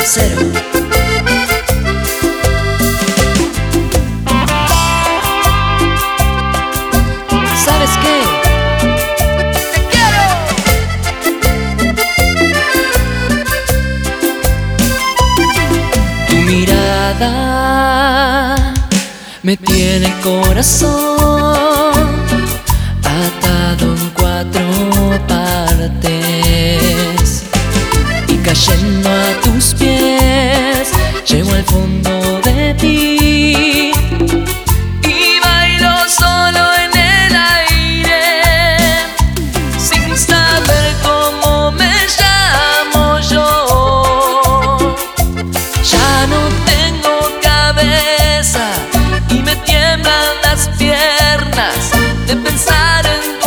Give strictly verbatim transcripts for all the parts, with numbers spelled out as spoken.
cero. ¿Sabes qué? ¡Te quiero! Tu mirada me tiene el corazón atado en cuatro partes y cayendo a tus pies llego al fondo de ti y bailo solo en el aire sin saber cómo me llamo yo. Ya no tengo cabeza y me tiemblan las piernas de pensar en tu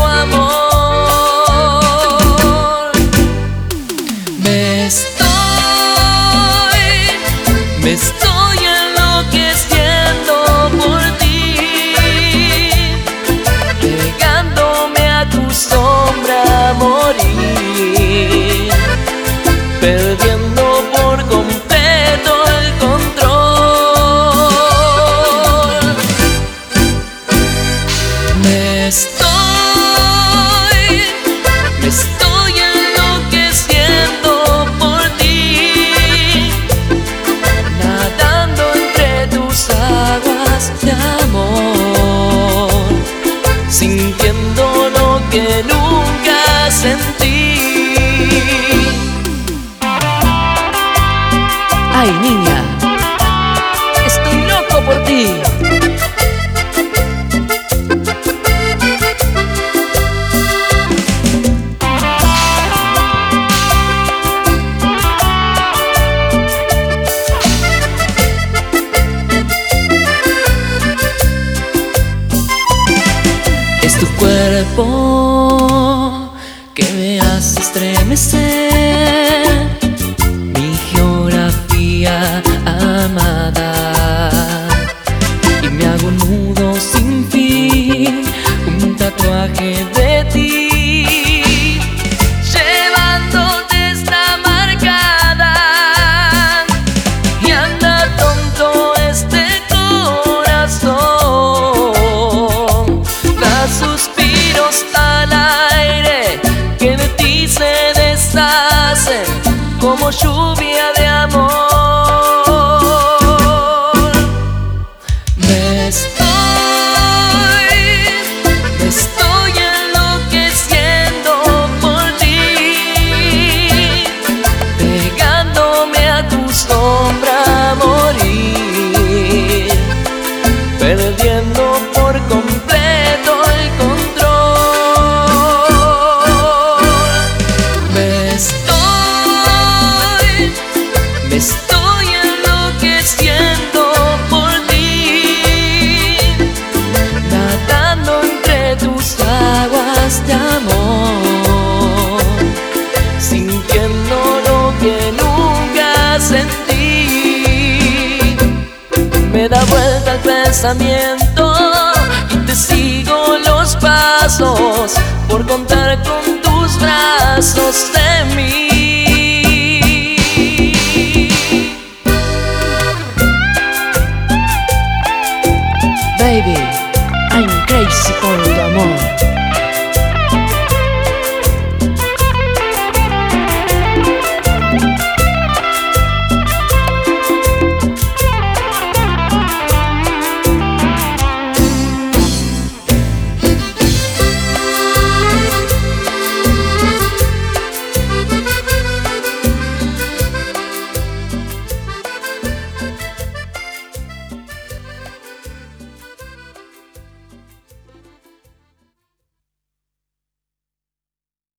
amor. Me estoy, me estoy enloqueciendo por ti, pegándome a tu sombra a morir, perdiendo por completo el control. Me estoy, me estoy enloqueciendo por ti, nadando entre tus aguas de amor, sintiendo lo que nunca sentí. Ay, niña, estoy loco por ti. Es tu cuerpo que me hace estremecer, mi geografía amada, y me hago un nudo sin fin, un tatuaje de ti, llevándote esta marcada, y anda tonto este corazón, da suspiros al aire que de ti se deshacen como lluvia de amor. Me estoy, me estoy enloqueciendo por ti, pegándome a tu sombra a morir, perdiendo por completo el control. Me estoy, me estoy enloqueciendo por ti, nadando entre tus aguas de amor, sintiendo lo que nunca sentí. Me da vuelta el pensamiento y te sigo los pasos por contar con tus brazos de mí. Baby.